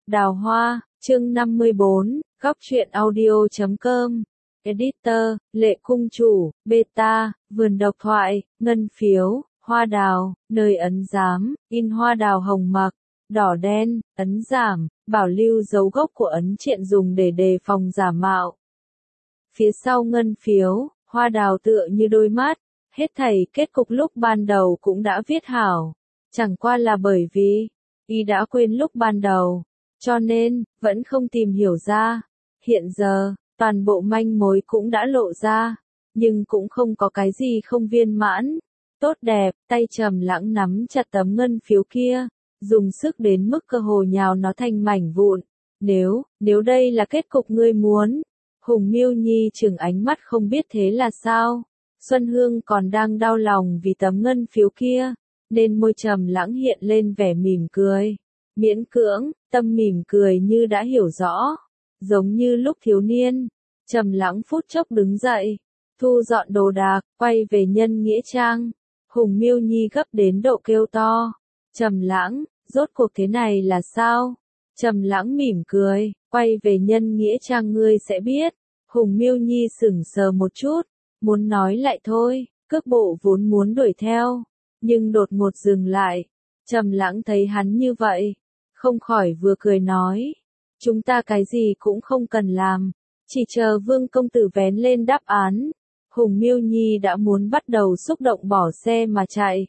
Đào Hoa, chương 54, góc truyện audio.com. Editor, Lệ Cung Chủ, Beta, Vườn Độc Thoại, Ngân Phiếu, Hoa Đào, nơi ấn giám, in hoa đào hồng mặc, đỏ đen, ấn giảm, bảo lưu dấu gốc của ấn triện dùng để đề phòng giả mạo. Phía sau ngân phiếu, hoa đào tựa như đôi mắt, hết thảy kết cục lúc ban đầu cũng đã viết hảo. Chẳng qua là bởi vì, y đã quên lúc ban đầu, cho nên, vẫn không tìm hiểu ra. Hiện giờ, toàn bộ manh mối cũng đã lộ ra, nhưng cũng không có cái gì không viên mãn. Tốt đẹp, tay trầm lãng nắm chặt tấm ngân phiếu kia, dùng sức đến mức cơ hồ nhào nó thành mảnh vụn. Nếu đây là kết cục ngươi muốn. Hùng Miêu Nhi trừng ánh mắt không biết thế là sao. Xuân Hương còn đang đau lòng vì tấm ngân phiếu kia, nên môi trầm lãng hiện lên vẻ mỉm cười. Miễn cưỡng, tâm mỉm cười như đã hiểu rõ. Giống như lúc thiếu niên, trầm lãng phút chốc đứng dậy, thu dọn đồ đạc, quay về Nhân Nghĩa Trang. Hùng Miêu Nhi gấp đến độ kêu to. Trầm lãng, rốt cuộc thế này là sao? Trầm lãng mỉm cười, quay về Nhân Nghĩa Trang ngươi sẽ biết. Hùng Miêu Nhi sững sờ một chút, muốn nói lại thôi, cước bộ vốn muốn đuổi theo, nhưng đột ngột dừng lại. Trầm lãng thấy hắn như vậy, không khỏi vừa cười nói, chúng ta cái gì cũng không cần làm, chỉ chờ Vương công tử vén lên đáp án. Hùng Miêu Nhi đã muốn bắt đầu xúc động bỏ xe mà chạy.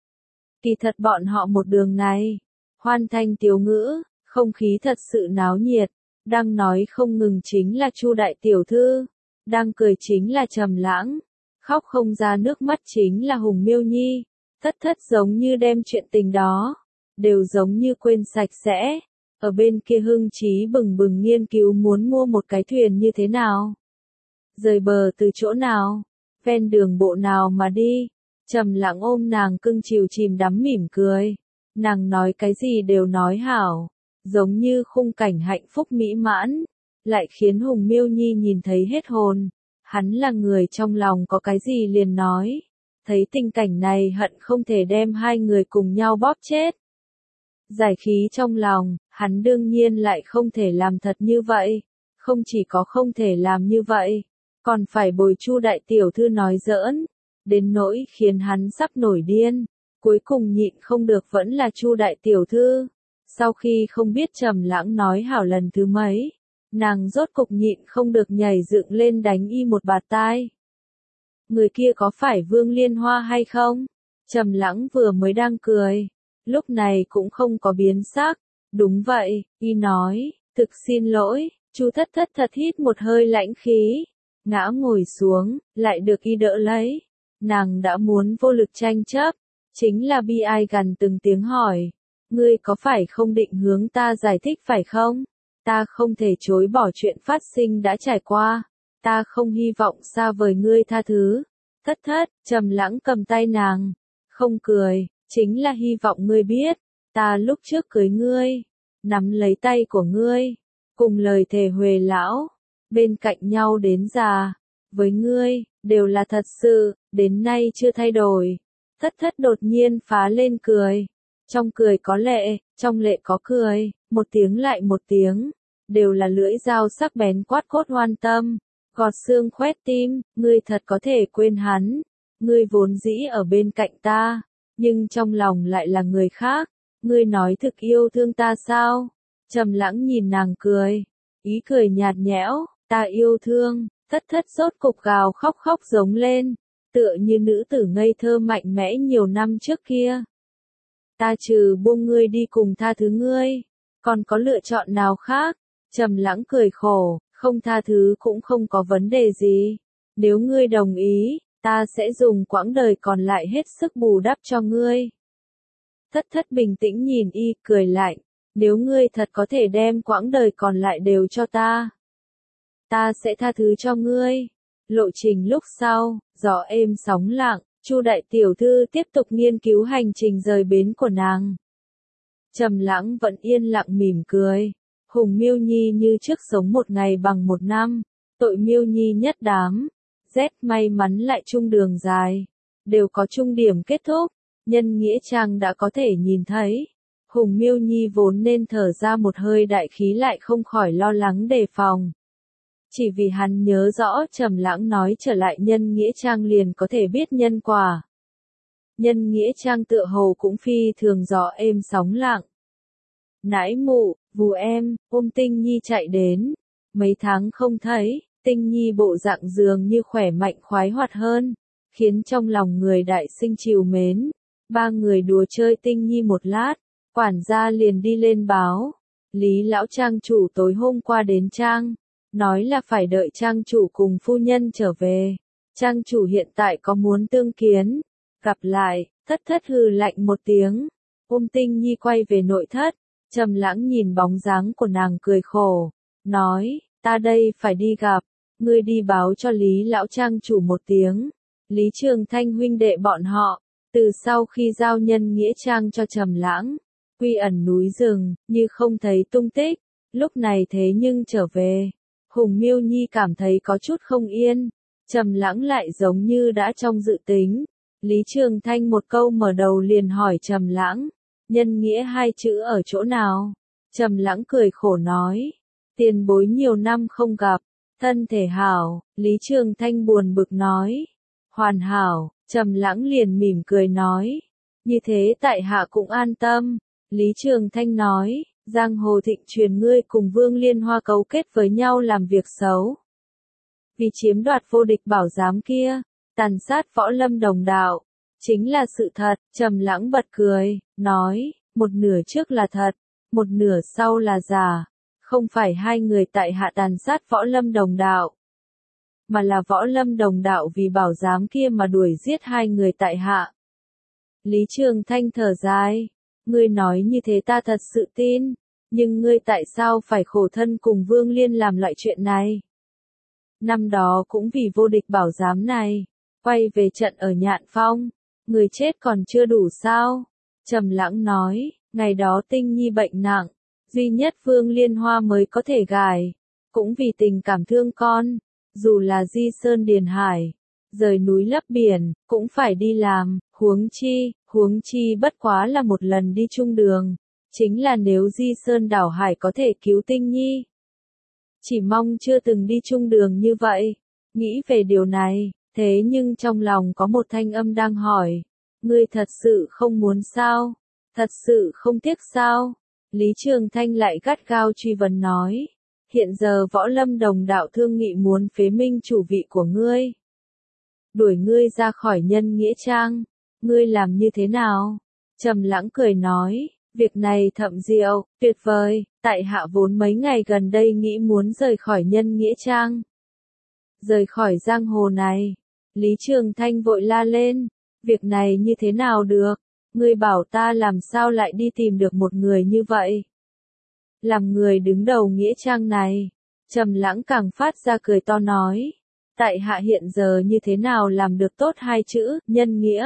Kỳ thật bọn họ một đường này, hoan thanh tiếu ngữ, không khí thật sự náo nhiệt, đang nói không ngừng chính là Chu đại tiểu thư, đang cười chính là Trầm lãng, khóc không ra nước mắt chính là Hùng Miêu Nhi, thất giống như đem chuyện tình đó, đều giống như quên sạch sẽ. Ở bên kia hưng trí bừng bừng nghiên cứu muốn mua một cái thuyền như thế nào, rời bờ từ chỗ nào, ven đường bộ nào mà đi. Trầm lãng ôm nàng cưng chiều chìm đắm mỉm cười, nàng nói cái gì đều nói hảo, giống như khung cảnh hạnh phúc mỹ mãn, lại khiến Hùng Miêu Nhi nhìn thấy hết hồn. Hắn là người trong lòng có cái gì liền nói, thấy tình cảnh này hận không thể đem hai người cùng nhau bóp chết. Giải khí trong lòng, hắn đương nhiên lại không thể làm thật như vậy, không chỉ có không thể làm như vậy, còn phải bồi Chu đại tiểu thư nói giỡn, đến nỗi khiến hắn sắp nổi điên. Cuối cùng nhịn không được vẫn là Chu đại tiểu thư. Sau khi không biết Trầm lãng nói hảo lần thứ mấy, nàng rốt cục nhịn không được nhảy dựng lên đánh y một bạt tai. Người kia có phải Vương Liên Hoa hay không? Trầm lãng vừa mới đang cười, lúc này cũng không có biến sắc. Đúng vậy, y nói, thực xin lỗi. Chu thất thật hít một hơi lãnh khí, ngã ngồi xuống, lại được y đỡ lấy. Nàng đã muốn vô lực tranh chấp, chính là bi ai gần từng tiếng hỏi, ngươi có phải không định hướng ta giải thích phải không? Ta không thể chối bỏ chuyện phát sinh đã trải qua, ta không hy vọng xa vời ngươi tha thứ. Thất, Trầm lãng cầm tay nàng, không cười, chính là hy vọng ngươi biết, ta lúc trước cưới ngươi, nắm lấy tay của ngươi, cùng lời thề huề lão, bên cạnh nhau đến già, với ngươi, đều là thật sự, đến nay chưa thay đổi. Thất đột nhiên phá lên cười, trong cười có lệ, trong lệ có cười, một tiếng lại một tiếng, đều là lưỡi dao sắc bén quát cốt hoan tâm, gọt xương khoét tim. Ngươi thật có thể quên hắn, ngươi vốn dĩ ở bên cạnh ta, nhưng trong lòng lại là người khác, ngươi nói thực yêu thương ta sao? Trầm lãng nhìn nàng cười, ý cười nhạt nhẽo, ta yêu thương. Thất rốt cục gào khóc giống lên, tựa như nữ tử ngây thơ mạnh mẽ nhiều năm trước kia. Ta trừ buông ngươi đi cùng tha thứ ngươi, còn có lựa chọn nào khác? Trầm lãng cười khổ, không tha thứ cũng không có vấn đề gì. Nếu ngươi đồng ý, ta sẽ dùng quãng đời còn lại hết sức bù đắp cho ngươi. Thất bình tĩnh nhìn y, cười lạnh, nếu ngươi thật có thể đem quãng đời còn lại đều cho ta sẽ tha thứ cho ngươi. Lộ trình lúc sau, gió êm sóng lặng, Chu đại tiểu thư tiếp tục nghiên cứu hành trình rời bến của nàng. Trầm lãng vẫn yên lặng mỉm cười. Hùng Miêu Nhi như trước sống một ngày bằng một năm, tội Miêu Nhi nhất đám. Rét may mắn lại chung đường dài, đều có chung điểm kết thúc. Nhân Nghĩa Trang đã có thể nhìn thấy, Hùng Miêu Nhi vốn nên thở ra một hơi đại khí lại không khỏi lo lắng đề phòng. Chỉ vì hắn nhớ rõ Trầm Lãng nói trở lại Nhân Nghĩa Trang liền có thể biết nhân quả. Nhân Nghĩa Trang tựa hồ cũng phi thường gió êm sóng lặng. Nãi mụ, vù em, ôm Tinh Nhi chạy đến. Mấy tháng không thấy, Tinh Nhi bộ dạng dường như khỏe mạnh khoái hoạt hơn, khiến trong lòng người đại sinh trìu mến. Ba người đùa chơi Tinh Nhi một lát, quản gia liền đi lên báo. Lý lão trang chủ tối hôm qua đến trang, nói là phải đợi trang chủ cùng phu nhân trở về. Trang chủ hiện tại có muốn tương kiến. Gặp lại, thất thất hừ lạnh một tiếng. Ôm Tinh Nhi quay về nội thất. Trầm Lãng nhìn bóng dáng của nàng cười khổ, nói, ta đây phải đi gặp, ngươi đi báo cho Lý lão trang chủ một tiếng. Lý Trường Thanh huynh đệ bọn họ, từ sau khi giao Nhân Nghĩa Trang cho Trầm Lãng, quy ẩn núi rừng, như không thấy tung tích, lúc này thế nhưng trở về. Hùng Miêu Nhi cảm thấy có chút không yên, Trầm Lãng lại giống như đã trong dự tính. Lý Trường Thanh một câu mở đầu liền hỏi Trầm Lãng, nhân nghĩa hai chữ ở chỗ nào? Trầm Lãng cười khổ nói, tiền bối nhiều năm không gặp, thân thể hảo. Lý Trường Thanh buồn bực nói, hoàn hảo. Trầm Lãng liền mỉm cười nói, như thế tại hạ cũng an tâm. Lý Trường Thanh nói, giang hồ thịnh truyền ngươi cùng Vương Liên Hoa cấu kết với nhau làm việc xấu, vì chiếm đoạt vô địch bảo giám kia, tàn sát võ lâm đồng đạo, chính là sự thật. Trầm Lãng bật cười, nói, một nửa trước là thật, một nửa sau là giả, không phải hai người tại hạ tàn sát võ lâm đồng đạo, mà là võ lâm đồng đạo vì bảo giám kia mà đuổi giết hai người tại hạ. Lý Trường Thanh thở dài, ngươi nói như thế ta thật sự tin, nhưng ngươi tại sao phải khổ thân cùng Vương Liên làm loại chuyện này? Năm đó cũng vì vô địch bảo giám này, quay về trận ở Nhạn Phong, người chết còn chưa đủ sao? Trầm Lãng nói, ngày đó Tinh Nhi bệnh nặng, duy nhất Vương Liên Hoa mới có thể gài, cũng vì tình cảm thương con, dù là di sơn điền hải, rời núi lấp biển, cũng phải đi làm, huống chi bất quá là một lần đi chung đường, chính là nếu di sơn đảo hải có thể cứu Tinh Nhi. Chỉ mong chưa từng đi chung đường như vậy. Nghĩ về điều này, thế nhưng trong lòng có một thanh âm đang hỏi, ngươi thật sự không muốn sao? Thật sự không tiếc sao? Lý Trường Thanh lại gắt gao truy vấn nói, hiện giờ võ lâm đồng đạo thương nghị muốn phế minh chủ vị của ngươi, đuổi ngươi ra khỏi Nhân Nghĩa Trang, ngươi làm như thế nào? Trầm Lãng cười nói, việc này thậm diệu, tuyệt vời, tại hạ vốn mấy ngày gần đây nghĩ muốn rời khỏi Nhân Nghĩa Trang, rời khỏi giang hồ này. Lý Trường Thanh vội la lên, việc này như thế nào được? Ngươi bảo ta làm sao lại đi tìm được một người như vậy? Làm người đứng đầu Nghĩa Trang này. Trầm Lãng càng phát ra cười to nói, tại hạ hiện giờ như thế nào làm được tốt hai chữ, nhân nghĩa?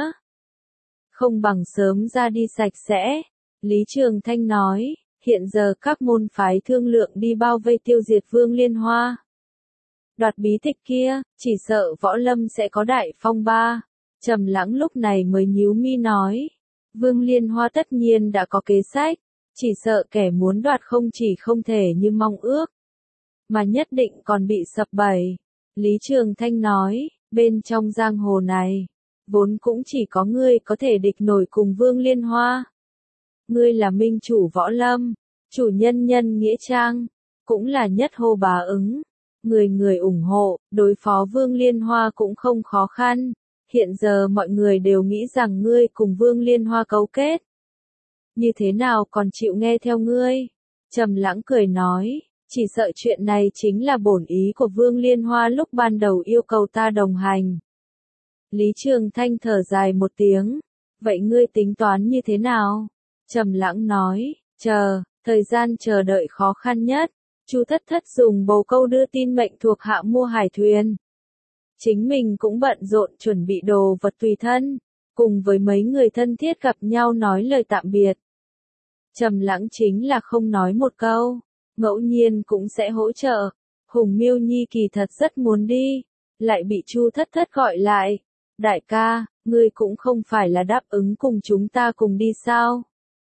Không bằng sớm ra đi sạch sẽ. Lý Trường Thanh nói, hiện giờ các môn phái thương lượng đi bao vây tiêu diệt Vương Liên Hoa. Đoạt bí tịch kia, chỉ sợ võ lâm sẽ có đại phong ba. Trầm Lãng lúc này mới nhíu mi nói, Vương Liên Hoa tất nhiên đã có kế sách, chỉ sợ kẻ muốn đoạt không chỉ không thể như mong ước, mà nhất định còn bị sập bẫy. Lý Trường Thanh nói, bên trong giang hồ này, vốn cũng chỉ có ngươi có thể địch nổi cùng Vương Liên Hoa. Ngươi là minh chủ võ lâm, chủ nhân Nhân Nghĩa Trang, cũng là nhất hô bá ứng. Người người ủng hộ, đối phó Vương Liên Hoa cũng không khó khăn. Hiện giờ mọi người đều nghĩ rằng ngươi cùng Vương Liên Hoa cấu kết. Như thế nào còn chịu nghe theo ngươi? Trầm Lãng cười nói, chỉ sợ chuyện này chính là bổn ý của Vương Liên Hoa lúc ban đầu yêu cầu ta đồng hành. Lý Trường Thanh thở dài một tiếng, vậy ngươi tính toán như thế nào? Trầm Lãng nói, thời gian chờ đợi khó khăn nhất. Chu Thất Thất dùng bồ câu đưa tin mệnh thuộc hạ mua hải thuyền. Chính mình cũng bận rộn chuẩn bị đồ vật tùy thân, cùng với mấy người thân thiết gặp nhau nói lời tạm biệt. Trầm Lãng chính là không nói một câu, ngẫu nhiên cũng sẽ hỗ trợ. Hùng Miêu Nhi kỳ thật rất muốn đi, lại bị Chu Thất Thất gọi lại. Đại ca, ngươi cũng không phải là đáp ứng cùng chúng ta cùng đi sao?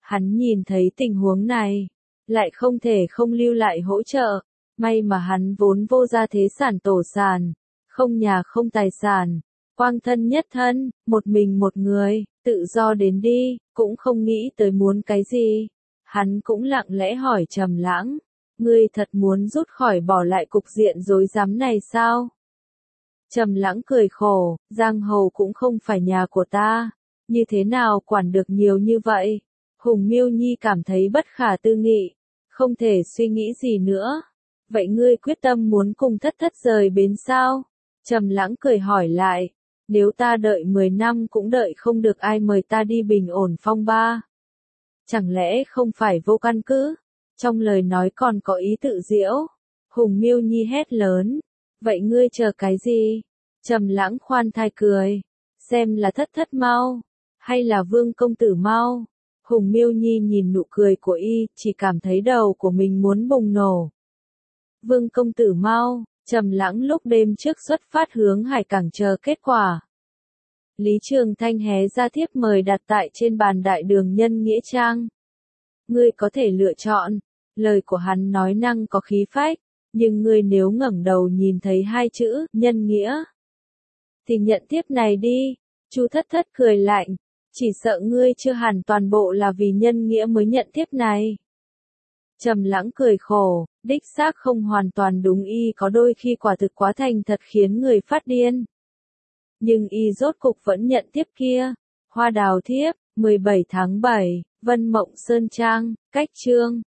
Hắn nhìn thấy tình huống này, lại không thể không lưu lại hỗ trợ. May mà hắn vốn vô gia thế sản tổ sản, không nhà không tài sản, quang thân nhất thân, một mình một người, tự do đến đi, cũng không nghĩ tới muốn cái gì. Hắn cũng lặng lẽ hỏi Trầm Lãng, ngươi thật muốn rút khỏi bỏ lại cục diện rối rắm này sao? Trầm Lãng cười khổ, giang hồ cũng không phải nhà của ta, như thế nào quản được nhiều như vậy? Hùng Miêu Nhi cảm thấy bất khả tư nghị, không thể suy nghĩ gì nữa. Vậy ngươi quyết tâm muốn cùng thất thất rời bến sao? Trầm Lãng cười hỏi lại, nếu ta đợi 10 năm cũng đợi không được ai mời ta đi bình ổn phong ba. Chẳng lẽ không phải vô căn cứ? Trong lời nói còn có ý tự giễu. Hùng Miêu Nhi hét lớn, vậy ngươi chờ cái gì? Trầm Lãng khoan thai cười, xem là thất thất mau, hay là Vương công tử mau? Hùng Miêu Nhi nhìn nụ cười của y, chỉ cảm thấy đầu của mình muốn bùng nổ. Vương công tử mau, Trầm Lãng lúc đêm trước xuất phát hướng Hải Cảng chờ kết quả. Lý Trường Thanh hé ra thiếp mời đặt tại trên bàn đại đường Nhân Nghĩa Trang. Ngươi có thể lựa chọn, lời của hắn nói năng có khí phách, nhưng ngươi nếu ngẩng đầu nhìn thấy hai chữ Nhân Nghĩa thì nhận tiếp này đi. Chu Thất Thất cười lạnh, chỉ sợ ngươi chưa hẳn toàn bộ là vì nhân nghĩa mới nhận tiếp này. Trầm Lãng cười khổ, đích xác không hoàn toàn đúng, y có đôi khi quả thực quá thành thật khiến người phát điên. Nhưng y rốt cục vẫn nhận tiếp kia. Hoa Đào thiếp, 17 tháng 7, Vân Mộng Sơn Trang, cách chương